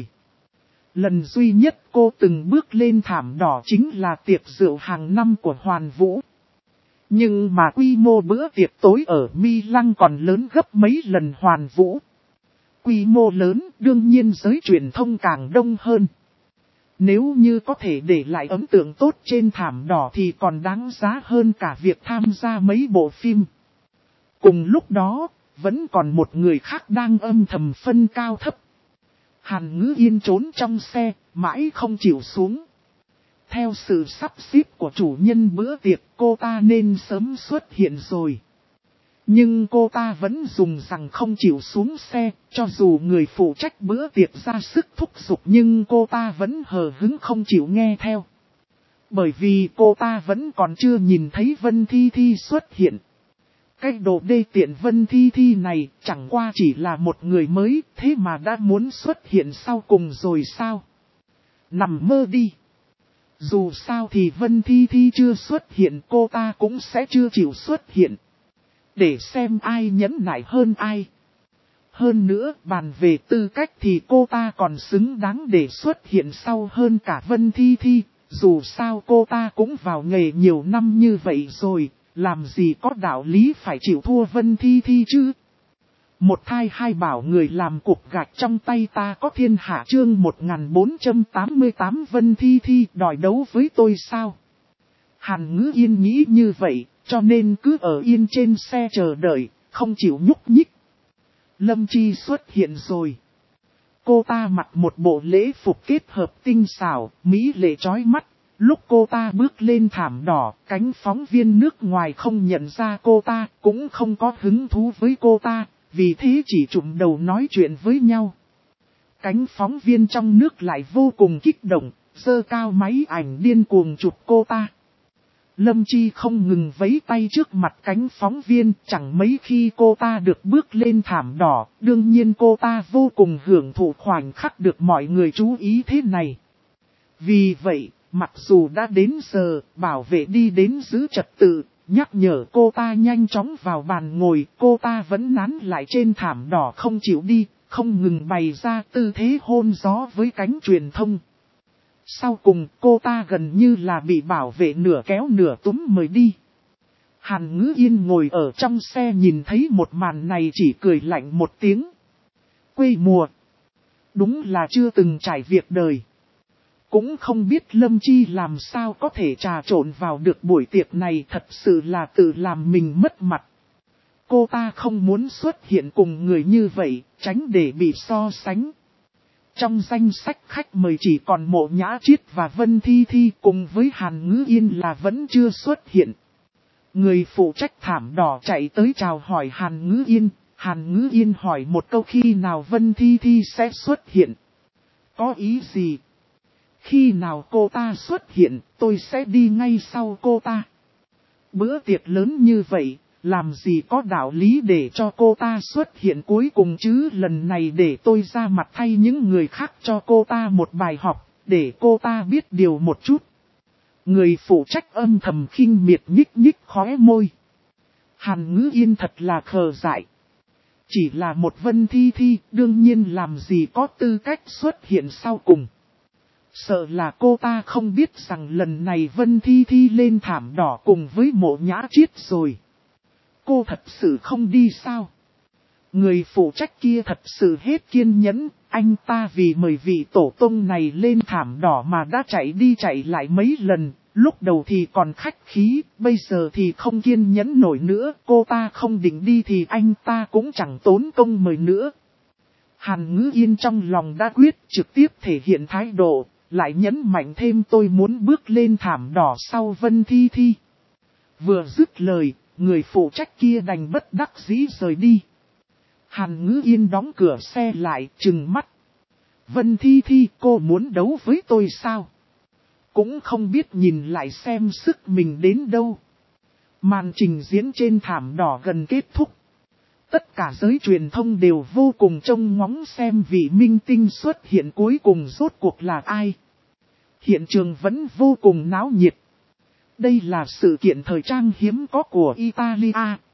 Lần duy nhất cô từng bước lên thảm đỏ chính là tiệc rượu hàng năm của Hoàn Vũ. Nhưng mà quy mô bữa tiệc tối ở Mi Lăng còn lớn gấp mấy lần Hoàn Vũ. Quy mô lớn, đương nhiên giới truyền thông càng đông hơn. Nếu như có thể để lại ấn tượng tốt trên thảm đỏ thì còn đáng giá hơn cả việc tham gia mấy bộ phim. Cùng lúc đó, vẫn còn một người khác đang âm thầm phân cao thấp. Hàn Ngữ Yên trốn trong xe, mãi không chịu xuống. Theo sự sắp xếp của chủ nhân bữa tiệc, cô ta nên sớm xuất hiện rồi. Nhưng cô ta vẫn dùng rằng không chịu xuống xe, cho dù người phụ trách bữa tiệc ra sức thúc giục nhưng cô ta vẫn hờ hứng không chịu nghe theo. Bởi vì cô ta vẫn còn chưa nhìn thấy Vân Thi xuất hiện. Cái đồ đê tiện Vân Thi Thi này chẳng qua chỉ là một người mới, thế mà đã muốn xuất hiện sau cùng rồi sao? Nằm mơ đi. Dù sao thì Vân Thi Thi chưa xuất hiện, cô ta cũng sẽ chưa chịu xuất hiện. Để xem ai nhẫn nại hơn ai. Hơn nữa, bàn về tư cách thì cô ta còn xứng đáng để xuất hiện sau hơn cả Vân Thi Thi. Dù sao cô ta cũng vào nghề nhiều năm như vậy rồi, làm gì có đạo lý phải chịu thua Vân Thi Thi chứ. Một thai hai bảo người làm cục gạch trong tay ta có thiên hạ chương 1488 Vân Thi Thi đòi đấu với tôi sao? Hàn Ngữ Yên nghĩ như vậy, cho nên cứ ở yên trên xe chờ đợi, không chịu nhúc nhích. Lâm Chi xuất hiện rồi. Cô ta mặc một bộ lễ phục kết hợp tinh xảo, mỹ lệ chói mắt. Lúc cô ta bước lên thảm đỏ, cánh phóng viên nước ngoài không nhận ra cô ta, cũng không có hứng thú với cô ta, vì thế chỉ trụm đầu nói chuyện với nhau. Cánh phóng viên trong nước lại vô cùng kích động, giơ cao máy ảnh điên cuồng chụp cô ta. Lâm Chi không ngừng vẫy tay trước mặt cánh phóng viên, chẳng mấy khi cô ta được bước lên thảm đỏ, đương nhiên cô ta vô cùng hưởng thụ khoảnh khắc được mọi người chú ý thế này. Vì vậy, mặc dù đã đến giờ, bảo vệ đi đến giữ trật tự, nhắc nhở cô ta nhanh chóng vào bàn ngồi, cô ta vẫn nán lại trên thảm đỏ không chịu đi, không ngừng bày ra tư thế hôn gió với cánh truyền thông. Sau cùng cô ta gần như là bị bảo vệ nửa kéo nửa túm mời đi. Hàn Ngữ Yên ngồi ở trong xe nhìn thấy một màn này chỉ cười lạnh một tiếng. Quê mùa. Đúng là chưa từng trải việc đời. Cũng không biết Lâm Chi làm sao có thể trà trộn vào được buổi tiệc này, thật sự là tự làm mình mất mặt. Cô ta không muốn xuất hiện cùng người như vậy, tránh để bị so sánh. Trong danh sách khách mời chỉ còn Mộ Nhã Triết và Vân Thi Thi cùng với Hàn Ngữ Yên là vẫn chưa xuất hiện. Người phụ trách thảm đỏ chạy tới chào hỏi Hàn Ngữ Yên. Hàn Ngữ Yên hỏi một câu khi nào Vân Thi Thi sẽ xuất hiện. Có ý gì? Khi nào cô ta xuất hiện, tôi sẽ đi ngay sau cô ta. Bữa tiệc lớn như vậy, làm gì có đạo lý để cho cô ta xuất hiện cuối cùng chứ, lần này để tôi ra mặt thay những người khác cho cô ta một bài học, để cô ta biết điều một chút. Người phụ trách âm thầm khinh miệt nhích nhích khóe môi. Hàn Ngữ Yên thật là khờ dại. Chỉ là một Vân Thi Thi, đương nhiên làm gì có tư cách xuất hiện sau cùng. Sợ là cô ta không biết rằng lần này Vân Thi Thi lên thảm đỏ cùng với Mộ Nhã Triết rồi. Cô thật sự không đi sao? Người phụ trách kia thật sự hết kiên nhẫn, anh ta vì mời vị tổ tông này lên thảm đỏ mà đã chạy đi chạy lại mấy lần, lúc đầu thì còn khách khí, bây giờ thì không kiên nhẫn nổi nữa, cô ta không định đi thì anh ta cũng chẳng tốn công mời nữa. Hàn Ngữ Yên trong lòng đã quyết trực tiếp thể hiện thái độ, lại nhấn mạnh thêm tôi muốn bước lên thảm đỏ sau Vân Thi Thi. Vừa dứt lời, người phụ trách kia đành bất đắc dĩ rời đi. Hàn Ngữ Yên đóng cửa xe lại, trừng mắt. Vân Thi Thi, cô muốn đấu với tôi sao? Cũng không biết nhìn lại xem sức mình đến đâu. Màn trình diễn trên thảm đỏ gần kết thúc. Tất cả giới truyền thông đều vô cùng trông ngóng xem vị minh tinh xuất hiện cuối cùng rốt cuộc là ai. Hiện trường vẫn vô cùng náo nhiệt. Đây là sự kiện thời trang hiếm có của Italia.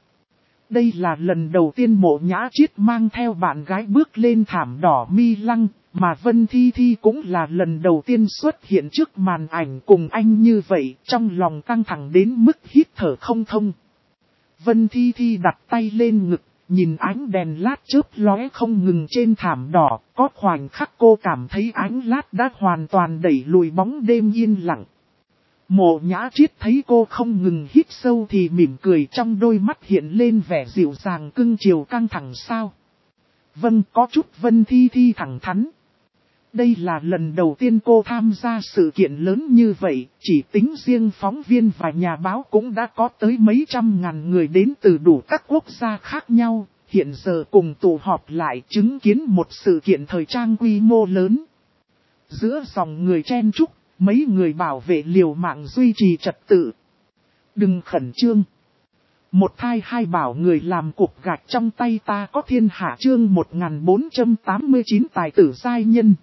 Đây là lần đầu tiên Mộ Nhã Triết mang theo bạn gái bước lên thảm đỏ Milan, mà Vân Thi Thi cũng là lần đầu tiên xuất hiện trước màn ảnh cùng anh như vậy, trong lòng căng thẳng đến mức hít thở không thông. Vân Thi Thi đặt tay lên ngực, nhìn ánh đèn lát chớp lóe không ngừng trên thảm đỏ, có khoảnh khắc cô cảm thấy ánh lát đã hoàn toàn đẩy lùi bóng đêm yên lặng. Mộ Nhã Triết thấy cô không ngừng hít sâu thì mỉm cười, trong đôi mắt hiện lên vẻ dịu dàng cưng chiều căng thẳng sao. Vâng, có chút. Vân Thi Thi thẳng thắn. Đây là lần đầu tiên cô tham gia sự kiện lớn như vậy, chỉ tính riêng phóng viên và nhà báo cũng đã có tới mấy trăm ngàn người đến từ đủ các quốc gia khác nhau, hiện giờ cùng tụ họp lại chứng kiến một sự kiện thời trang quy mô lớn. Giữa dòng người chen chúc, mấy người bảo vệ liều mạng duy trì trật tự. Đừng khẩn trương. Một thai hai bảo người làm cục gạch trong tay ta có thiên hạ chương 1489 tài tử giai nhân.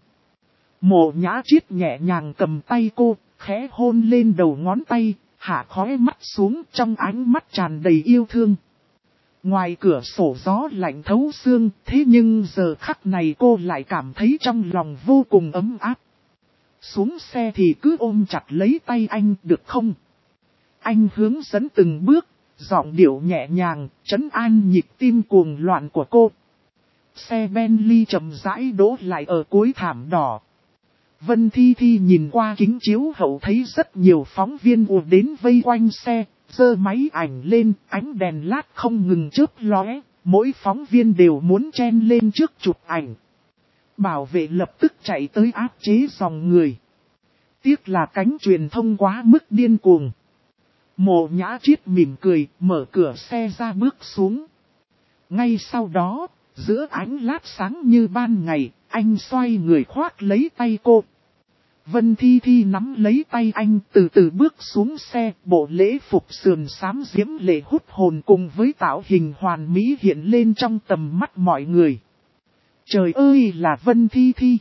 Mộ Nhã Triết nhẹ nhàng cầm tay cô, khẽ hôn lên đầu ngón tay, hạ khóe mắt xuống trong ánh mắt tràn đầy yêu thương. Ngoài cửa sổ gió lạnh thấu xương, thế nhưng giờ khắc này cô lại cảm thấy trong lòng vô cùng ấm áp. Xuống xe thì cứ ôm chặt lấy tay anh được không? Anh hướng dẫn từng bước, giọng điệu nhẹ nhàng, trấn an nhịp tim cuồng loạn của cô. Xe Bentley chậm rãi đỗ lại ở cuối thảm đỏ. Vân Thi Thi nhìn qua kính chiếu hậu thấy rất nhiều phóng viên ùa đến vây quanh xe, giơ máy ảnh lên, ánh đèn lát không ngừng chớp lóe, mỗi phóng viên đều muốn chen lên trước chụp ảnh. Bảo vệ lập tức chạy tới áp chế dòng người. Tiếc là cánh truyền thông quá mức điên cuồng. Mộ Nhã Triết mỉm cười, mở cửa xe ra bước xuống. Ngay sau đó, giữa ánh lát sáng như ban ngày, anh xoay người khoác lấy tay cô. Vân Thi Thi nắm lấy tay anh từ từ bước xuống xe, bộ lễ phục sườn xám diễm lệ hút hồn cùng với tạo hình hoàn mỹ hiện lên trong tầm mắt mọi người. Trời ơi là Vân Thi Thi!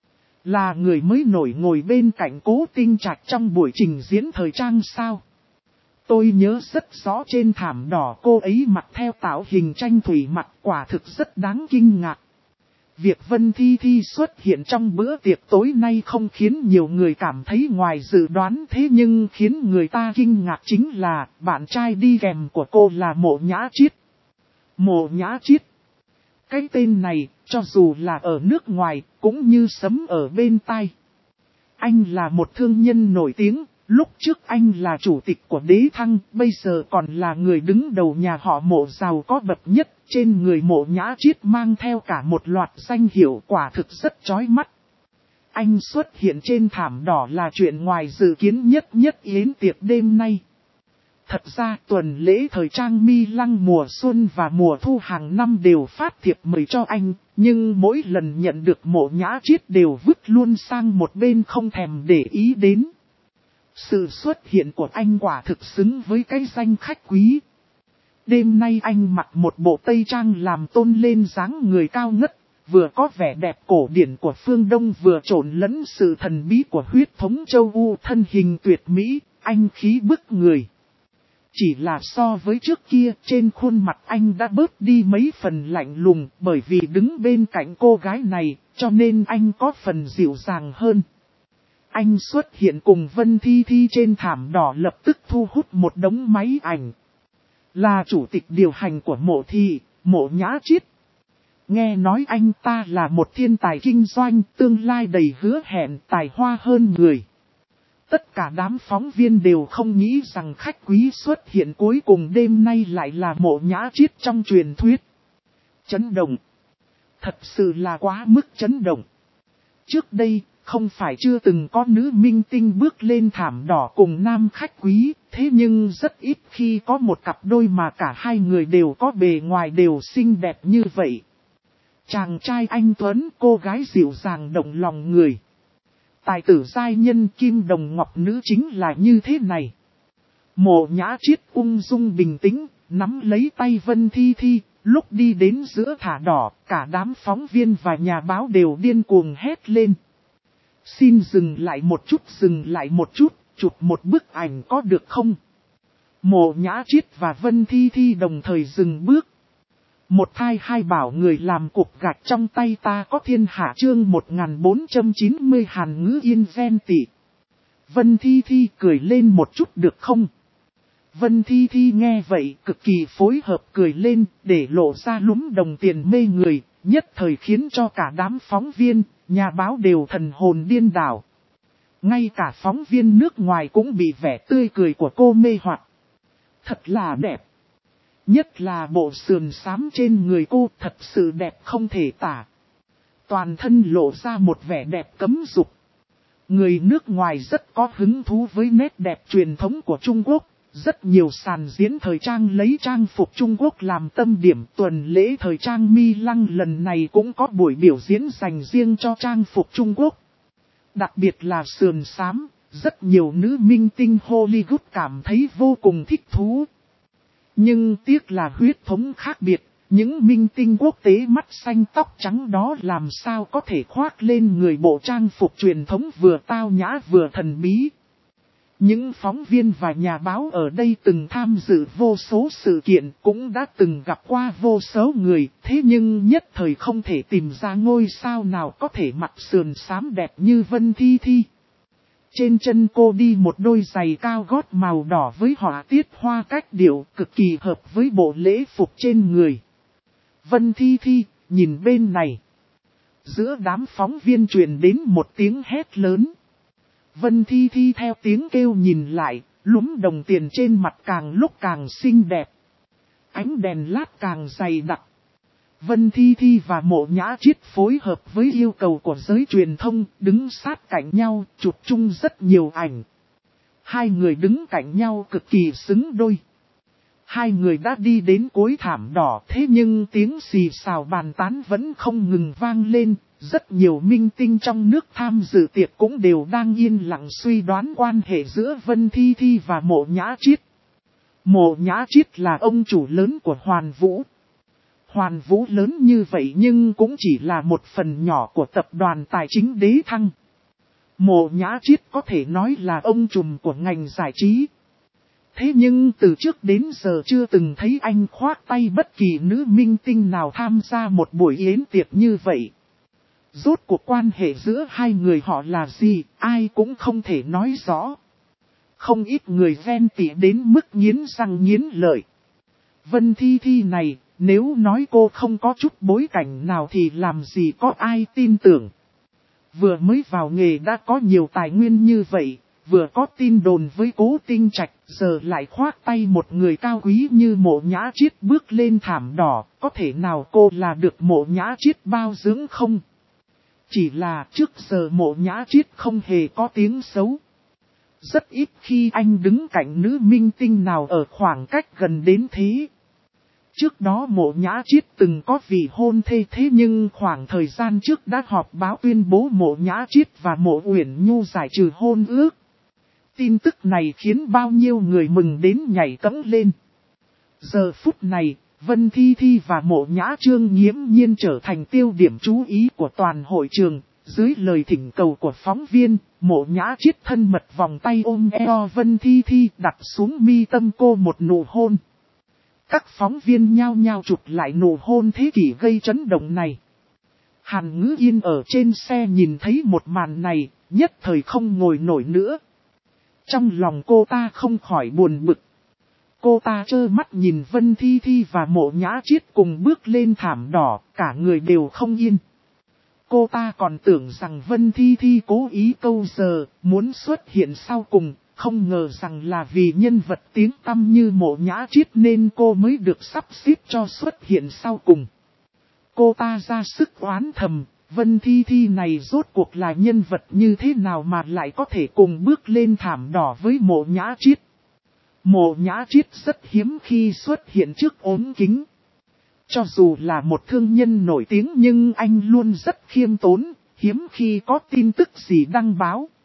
Là người mới nổi ngồi bên cạnh Cố Tinh Trạch trong buổi trình diễn thời trang sao? Tôi nhớ rất rõ trên thảm đỏ cô ấy mặc theo tạo hình tranh thủy mặc quả thực rất đáng kinh ngạc. Việc Vân Thi Thi xuất hiện trong bữa tiệc tối nay không khiến nhiều người cảm thấy ngoài dự đoán, thế nhưng khiến người ta kinh ngạc chính là bạn trai đi kèm của cô là Mộ Nhã Triết. Mộ Nhã Triết. Cái tên này, cho dù là ở nước ngoài, cũng như sấm ở bên tai. Anh là một thương nhân nổi tiếng, lúc trước anh là chủ tịch của Đế Thăng, bây giờ còn là người đứng đầu nhà họ Mộ giàu có bậc nhất. Trên người Mộ Nhã Triết mang theo cả một loạt danh hiệu quả thực rất chói mắt. Anh xuất hiện trên thảm đỏ là chuyện ngoài dự kiến nhất yến tiệc đêm nay. Thật ra tuần lễ thời trang Mi Lăng mùa xuân và mùa thu hàng năm đều phát thiệp mời cho anh, nhưng mỗi lần nhận được Mộ Nhã Triết đều vứt luôn sang một bên không thèm để ý đến. Sự xuất hiện của anh quả thực xứng với cái danh khách quý. Đêm nay anh mặc một bộ tây trang làm tôn lên dáng người cao ngất, vừa có vẻ đẹp cổ điển của phương Đông vừa trộn lẫn sự thần bí của huyết thống châu U, thân hình tuyệt mỹ, anh khí bức người. Chỉ là so với trước kia, trên khuôn mặt anh đã bớt đi mấy phần lạnh lùng, bởi vì đứng bên cạnh cô gái này, cho nên anh có phần dịu dàng hơn. Anh xuất hiện cùng Vân Thi Thi trên thảm đỏ lập tức thu hút một đống máy ảnh. Là chủ tịch điều hành của Mộ thị, Mộ Nhã Triết. Nghe nói anh ta là một thiên tài kinh doanh, tương lai đầy hứa hẹn, tài hoa hơn người. Tất cả đám phóng viên đều không nghĩ rằng khách quý xuất hiện cuối cùng đêm nay lại là Mộ Nhã Triết trong truyền thuyết. Chấn động. Thật sự là quá mức chấn động. Trước đây, không phải chưa từng có nữ minh tinh bước lên thảm đỏ cùng nam khách quý, thế nhưng rất ít khi có một cặp đôi mà cả hai người đều có bề ngoài đều xinh đẹp như vậy. Chàng trai anh tuấn, cô gái dịu dàng động lòng người. Tài tử giai nhân kim đồng ngọc nữ chính là như thế này. Mộ Nhã Triết ung dung bình tĩnh, nắm lấy tay Vân Thi Thi, lúc đi đến giữa thả đỏ, cả đám phóng viên và nhà báo đều điên cuồng hét lên. Xin dừng lại một chút, chụp một bức ảnh có được không? Mộ Nhã Triết và Vân Thi Thi đồng thời dừng bước. Một thai hai bảo người làm cục gạch trong tay ta có thiên hạ chương 1490 Hàn Ngữ Yên ven tị. Vân Thi Thi cười lên một chút được không? Vân Thi Thi nghe vậy cực kỳ phối hợp cười lên để lộ ra lúm đồng tiền mê người, nhất thời khiến cho cả đám phóng viên, nhà báo đều thần hồn điên đảo. Ngay cả phóng viên nước ngoài cũng bị vẻ tươi cười của cô mê hoặc. Thật là đẹp. Nhất là bộ sườn xám trên người cô thật sự đẹp không thể tả. Toàn thân lộ ra một vẻ đẹp cấm dục. Người nước ngoài rất có hứng thú với nét đẹp truyền thống của Trung Quốc. Rất nhiều sàn diễn thời trang lấy trang phục Trung Quốc làm tâm điểm. Tuần lễ thời trang Mi Lăng lần này cũng có buổi biểu diễn dành riêng cho trang phục Trung Quốc. Đặc biệt là sườn xám, rất nhiều nữ minh tinh Hollywood cảm thấy vô cùng thích thú. Nhưng tiếc là huyết thống khác biệt, những minh tinh quốc tế mắt xanh tóc trắng đó làm sao có thể khoác lên người bộ trang phục truyền thống vừa tao nhã vừa thần bí. Những phóng viên và nhà báo ở đây từng tham dự vô số sự kiện, cũng đã từng gặp qua vô số người, thế nhưng nhất thời không thể tìm ra ngôi sao nào có thể mặc sườn xám đẹp như Vân Thi Thi. Trên chân cô đi một đôi giày cao gót màu đỏ với họa tiết hoa cách điệu cực kỳ hợp với bộ lễ phục trên người. Vân Thi Thi, nhìn bên này. Giữa đám phóng viên truyền đến một tiếng hét lớn. Vân Thi Thi theo tiếng kêu nhìn lại, lúm đồng tiền trên mặt càng lúc càng xinh đẹp. Ánh đèn lát càng dày đặc. Vân Thi Thi và Mộ Nhã Chiết phối hợp với yêu cầu của giới truyền thông, đứng sát cạnh nhau, chụp chung rất nhiều ảnh. Hai người đứng cạnh nhau cực kỳ xứng đôi. Hai người đã đi đến cuối thảm đỏ, thế nhưng tiếng xì xào bàn tán vẫn không ngừng vang lên. Rất nhiều minh tinh trong nước tham dự tiệc cũng đều đang yên lặng suy đoán quan hệ giữa Vân Thi Thi và Mộ Nhã Chiết. Mộ Nhã Chiết là ông chủ lớn của Hoàn Vũ. Hoàn Vũ lớn như vậy nhưng cũng chỉ là một phần nhỏ của tập đoàn tài chính Đế Thăng. Mộ Nhã Chiết có thể nói là ông trùm của ngành giải trí. Thế nhưng từ trước đến giờ chưa từng thấy anh khoác tay bất kỳ nữ minh tinh nào tham gia một buổi yến tiệc như vậy. Rốt cuộc quan hệ giữa hai người họ là gì, ai cũng không thể nói rõ. Không ít người ghen tị đến mức nghiến răng nghiến lợi. Vân Thi Thi này, nếu nói cô không có chút bối cảnh nào thì làm gì có ai tin tưởng. Vừa mới vào nghề đã có nhiều tài nguyên như vậy, vừa có tin đồn với Cố Tinh Trạch, giờ lại khoác tay một người cao quý như Mộ Nhã Chiết bước lên thảm đỏ, có thể nào cô là được Mộ Nhã Chiết bao dưỡng không? Chỉ là trước giờ Mộ Nhã Chiết không hề có tiếng xấu. Rất ít khi anh đứng cạnh nữ minh tinh nào ở khoảng cách gần đến thế. Trước đó Mộ Nhã Chiết từng có vị hôn thê, thế nhưng khoảng thời gian trước đã họp báo tuyên bố Mộ Nhã Chiết và Mộ Uyển Nhu giải trừ hôn ước. Tin tức này khiến bao nhiêu người mừng đến nhảy cẫng lên. Giờ phút này, Vân Thi Thi và Mộ Nhã Trương nghiễm nhiên trở thành tiêu điểm chú ý của toàn hội trường. Dưới lời thỉnh cầu của phóng viên, Mộ Nhã Chiết thân mật vòng tay ôm eo Vân Thi Thi, đặt xuống mi tâm cô một nụ hôn. Các phóng viên nhao nhao chụp lại nụ hôn thế kỷ gây chấn động này. Hàn Ngữ Yên ở trên xe nhìn thấy một màn này, nhất thời không ngồi nổi nữa. Trong lòng cô ta không khỏi buồn bực. Cô ta trơ mắt nhìn Vân Thi Thi và Mộ Nhã Chiết cùng bước lên thảm đỏ, cả người đều không yên. Cô ta còn tưởng rằng Vân Thi Thi cố ý câu giờ, muốn xuất hiện sau cùng, không ngờ rằng là vì nhân vật tiếng tăm như Mộ Nhã Chiết nên cô mới được sắp xếp cho xuất hiện sau cùng. Cô ta ra sức oán thầm, Vân Thi Thi này rốt cuộc là nhân vật như thế nào mà lại có thể cùng bước lên thảm đỏ với Mộ Nhã Chiết. Mộ Nhã Chiết rất hiếm khi xuất hiện trước ốm kính. Cho dù là một thương nhân nổi tiếng nhưng anh luôn rất khiêm tốn, hiếm khi có tin tức gì đăng báo.